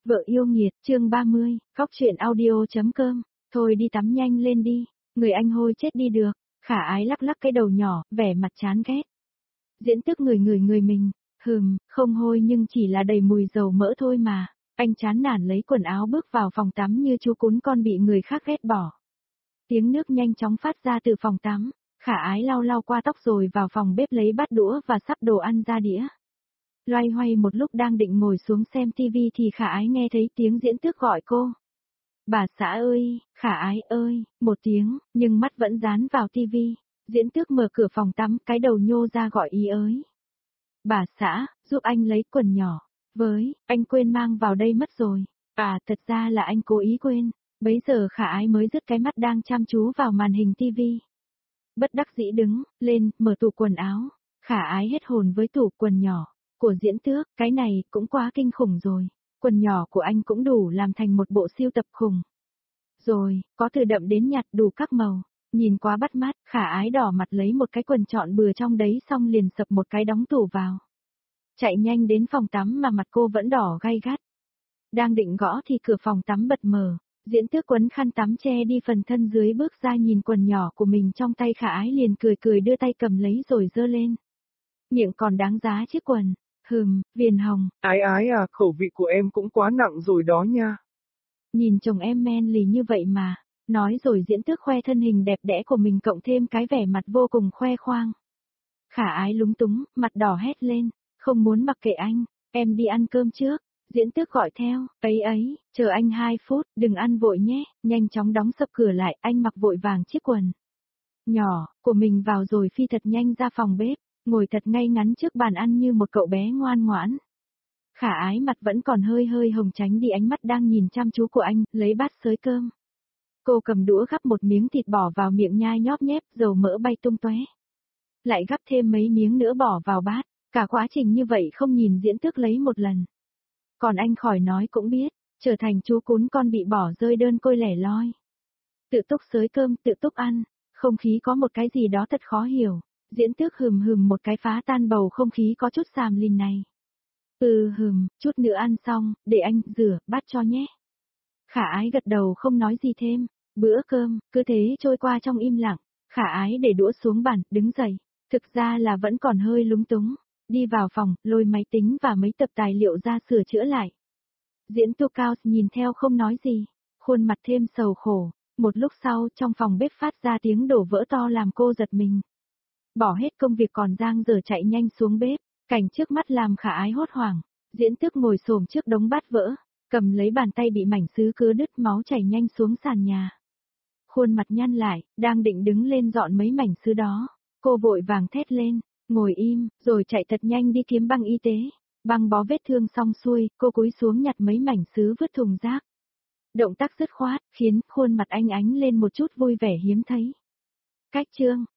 Vợ yêu nghiệt, chương 30, Cóc truyện audio.com, thôi đi tắm nhanh lên đi, người anh hôi chết đi được, Khả Ái lắc lắc cái đầu nhỏ, vẻ mặt chán ghét. Diễn Tước người mình, không hôi nhưng chỉ là đầy mùi dầu mỡ thôi mà, anh chán nản lấy quần áo bước vào phòng tắm như chú cún con bị người khác ghét bỏ. Tiếng nước nhanh chóng phát ra từ phòng tắm, Khả Ái lau lau qua tóc rồi vào phòng bếp lấy bát đũa và sắp đồ ăn ra đĩa. Loay hoay một lúc đang định ngồi xuống xem tivi thì Khả Ái nghe thấy tiếng Diễn Tước gọi cô. Bà xã ơi, Khả Ái ơi, một tiếng, nhưng mắt vẫn dán vào tivi. Diễn Tước mở cửa phòng tắm, cái đầu nhô ra gọi ý ới. Bà xã, giúp anh lấy quần nhỏ. Với, anh quên mang vào đây mất rồi. À, thật ra là anh cố ý quên. Bấy giờ Khả Ái mới dứt cái mắt đang chăm chú vào màn hình tivi. Bất đắc dĩ đứng lên, mở tủ quần áo. Khả Ái hết hồn với tủ quần nhỏ của Diễn Tước, cái này cũng quá kinh khủng rồi. Quần nhỏ của anh cũng đủ làm thành một bộ siêu tập khủng. Rồi, có từ đậm đến nhạt đủ các màu. Nhìn quá bắt mắt, Khả Ái đỏ mặt lấy một cái quần chọn bừa trong đấy xong liền sập một cái đóng tủ vào. Chạy nhanh đến phòng tắm mà mặt cô vẫn đỏ gay gắt. Đang định gõ thì cửa phòng tắm bật mở. Diễn Tước quấn khăn tắm che đi phần thân dưới bước ra nhìn quần nhỏ của mình trong tay Khả Ái liền cười đưa tay cầm lấy rồi giơ lên. Miệng còn đáng giá chiếc quần. Viền hồng. Ái à, khẩu vị của em cũng quá nặng rồi đó nha. Nhìn chồng em men lì như vậy mà. Nói rồi Diễn Tước khoe thân hình đẹp đẽ của mình cộng thêm cái vẻ mặt vô cùng khoe khoang. Khả Ái lúng túng, mặt đỏ hét lên. Không muốn mặc kệ anh, em đi ăn cơm trước. Diễn Tước gọi theo, ấy, chờ anh 2 phút, đừng ăn vội nhé, nhanh chóng đóng sập cửa lại, anh mặc vội vàng chiếc quần nhỏ của mình vào rồi phi thật nhanh ra phòng bếp, ngồi thật ngay ngắn trước bàn ăn như một cậu bé ngoan ngoãn. Khả Ái mặt vẫn còn hơi hồng tránh đi ánh mắt đang nhìn chăm chú của anh, lấy bát xới cơm. Cô cầm đũa gắp một miếng thịt bỏ vào miệng nhai nhóp nhép, dầu mỡ bay tung tóe. Lại gắp thêm mấy miếng nữa bỏ vào bát, cả quá trình như vậy không nhìn Diễn Tước lấy một lần. Còn anh khỏi nói cũng biết, trở thành chú cún con bị bỏ rơi đơn côi lẻ loi. Tự túc xới cơm, tự túc ăn, không khí có một cái gì đó thật khó hiểu. Diễn Tước hừm một cái phá tan bầu không khí có chút xàm lìn này. Chút nữa ăn xong, để anh rửa bát cho nhé. Khả Ái gật đầu không nói gì thêm, bữa cơm, cứ thế trôi qua trong im lặng. Khả Ái để đũa xuống bàn, đứng dậy, thực ra là vẫn còn hơi lúng túng. Đi vào phòng, lôi máy tính và mấy tập tài liệu ra sửa chữa lại. Diễn Tu Cao nhìn theo không nói gì, khuôn mặt thêm sầu khổ. Một lúc sau trong phòng bếp phát ra tiếng đổ vỡ to làm cô giật mình. Bỏ hết công việc còn dang dở chạy nhanh xuống bếp, cảnh trước mắt làm Khả Ái hốt hoảng. Diễn Tước ngồi xổm trước đống bát vỡ, cầm lấy bàn tay bị mảnh sứ cứa đứt máu chảy nhanh xuống sàn nhà. Khuôn mặt nhăn lại, đang định đứng lên dọn mấy mảnh sứ đó, cô vội vàng thét lên. Ngồi im, rồi chạy thật nhanh đi kiếm băng y tế. Băng bó vết thương xong xuôi, cô cúi xuống nhặt mấy mảnh sứ vứt thùng rác. Động tác dứt khoát, khiến khuôn mặt anh ánh lên một chút vui vẻ hiếm thấy. Cách chương